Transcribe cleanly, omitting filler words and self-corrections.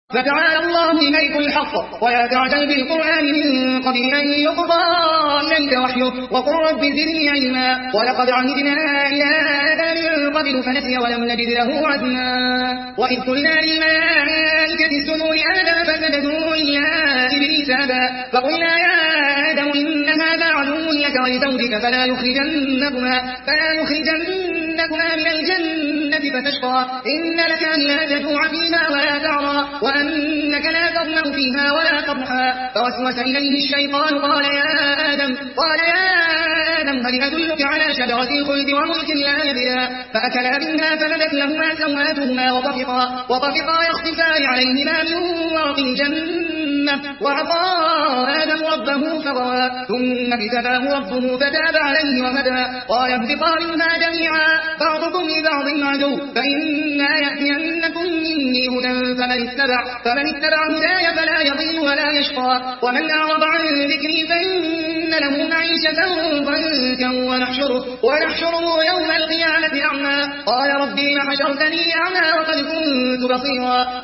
فتعالى الله الملك الحق ولا تعجل بالقرآن من قبل أن يقضى إليك وحيه وقل رب زدني علما ولقد عهدنا إلى آدم من قبل فنسي ولم نجد له عزما وإذ قلنا للملائكة اسجدوا لآدم فسجدوا إلا إبليس أبى فقلنا يا آدم إن هذا عدو لك ولزوجك فلا يخرجنكما من الجنة فتشقى إن لك ألا تجوع فيها ولا تعرى وأنك لا تظمأ فيها ولا تضحى فوسوس إليه الشيطان قال يا آدم هل أدلك على شجرة الخلد وملك لا يبلى فأكلا منها فبدت لهما سواتهما وطفقا يخصفان عليهما من ورق الجنة وعصى آدم ربه فغوى ثم اجتباه ربه فتاب عليه وهدى قال اهبطا منها جميعا بعضكم لبعض عدو فإما يأتينكم مني هدى فمن اتبع هداي فلا يضل ولا يشقى ومن أعرض عن ذكري فإن له معيشة ضنكا ونحشره يوم القيامة أعمى قال ربي لم حشرتني أعمى وقد كنت بصيرا